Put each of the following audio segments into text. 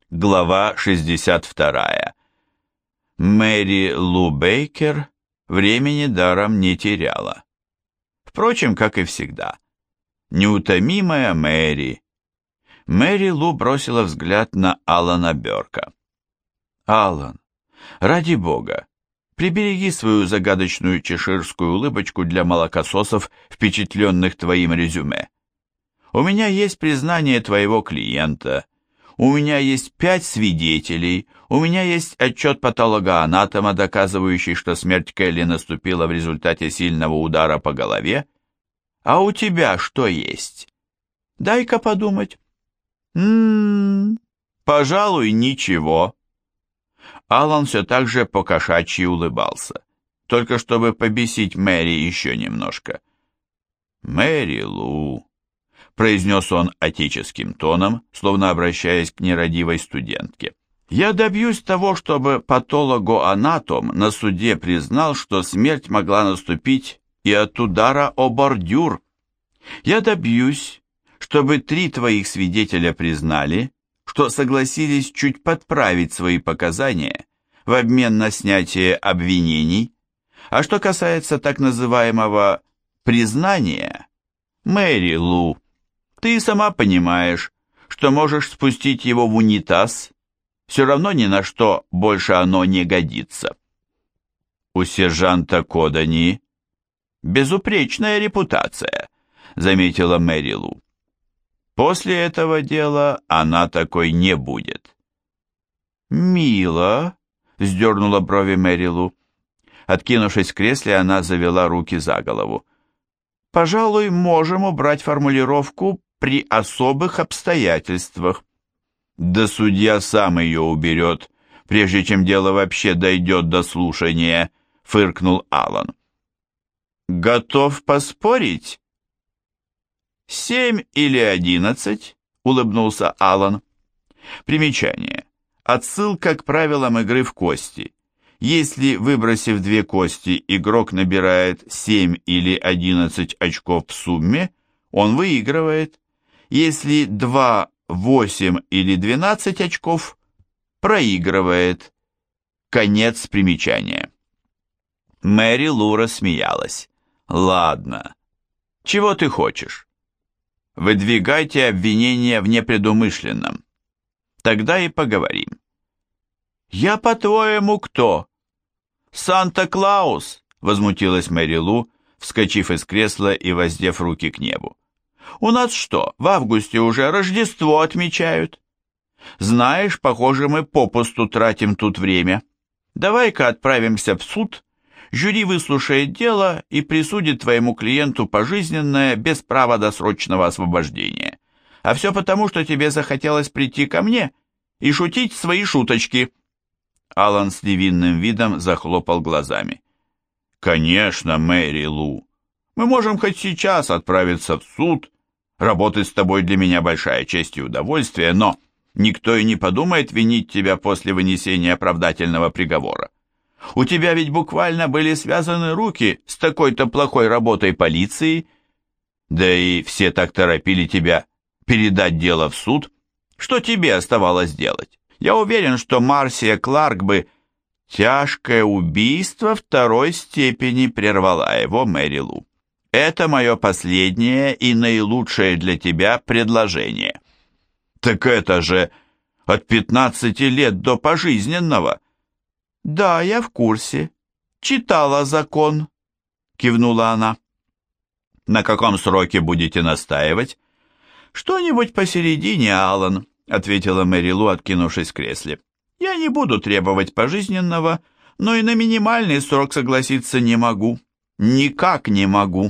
Глава 62. Мэри Лу Бейкер времени даром не теряла. Впрочем, как и всегда. Неутомимая Мэри. Мэри Лу бросила взгляд на Алана Бёрка. «Алан, ради бога, прибереги свою загадочную чеширскую улыбочку для молокососов, впечатленных твоим резюме. У меня есть признание твоего клиента». У меня есть 5 свидетелей, у меня есть отчет патологоанатома, доказывающий, что смерть Келли наступила в результате сильного удара по голове. А у тебя что есть? Дай-ка подумать. Пожалуй, ничего. Алан все так же по-кошачьи улыбался, только чтобы побесить Мэри еще немножко. Мэри Лу... произнес он отеческим тоном, словно обращаясь к нерадивой студентке. «Я добьюсь того, чтобы патологоанатом на суде признал, что смерть могла наступить и от удара о бордюр. Я добьюсь, чтобы 3 твоих свидетеля признали, что согласились чуть подправить свои показания в обмен на снятие обвинений. А что касается так называемого признания, Мэри Лу, ты сама понимаешь, что можешь спустить его в унитаз, все равно ни на что больше оно не годится. У сержанта Кодани безупречная репутация, заметила Мэри Лу. После этого дела она такой не будет. Мило, вздернула брови Мэри Лу. Откинувшись в кресле, она завела руки за голову. Пожалуй, можем убрать формулировку «при особых обстоятельствах». Да судья сам ее уберет, прежде чем дело вообще дойдет до слушания, фыркнул Алан. Готов поспорить? 7 или 11, улыбнулся Алан. Примечание. Отсылка к правилам игры в кости. Если, выбросив 2 кости, игрок набирает 7 или 11 очков в сумме, он выигрывает. Если 2, 8 или 12 очков, проигрывает. Конец примечания. Мэри Лу рассмеялась. «Ладно. Чего ты хочешь? Выдвигайте обвинения в непредумышленном. Тогда и поговорим». «Я, по-твоему, кто? Санта-Клаус?» — возмутилась Мэри Лу, вскочив из кресла и воздев руки к небу. «У нас что, в августе уже Рождество отмечают? Знаешь, похоже, мы попусту тратим тут время. Давай-ка отправимся в суд, жюри выслушает дело и присудит твоему клиенту пожизненное без права досрочного освобождения. А все потому, что тебе захотелось прийти ко мне и шутить свои шуточки». Алан с невинным видом захлопал глазами. «Конечно, Мэри Лу. Мы можем хоть сейчас отправиться в суд. Работать с тобой для меня большая честь и удовольствие, но никто и не подумает винить тебя после вынесения оправдательного приговора. У тебя ведь буквально были связаны руки с такой-то плохой работой полиции. Да и все так торопили тебя передать дело в суд. Что тебе оставалось делать? Я уверен, что Марсия Кларк бы... Тяжкое убийство 2-й степени прервала его Мэри Лу. Это мое последнее и наилучшее для тебя предложение. Так это же от 15 лет до пожизненного. Да, я в курсе. Читала закон, кивнула она. На каком сроке будете настаивать? Что-нибудь посередине, Алан, ответила Мэри Лу, откинувшись в кресле. Я не буду требовать пожизненного, но и на минимальный срок согласиться не могу. Никак не могу.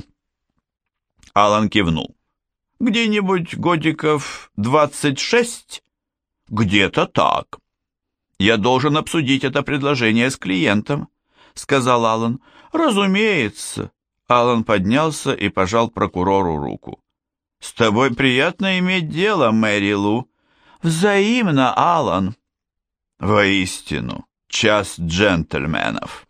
Алан кивнул. Где-нибудь годиков 26? Где-то так. Я должен обсудить это предложение с клиентом, сказал Алан. Разумеется. Алан поднялся и пожал прокурору руку. С тобой приятно иметь дело, Мэри Лу. Взаимно, Алан. Воистину, час джентльменов.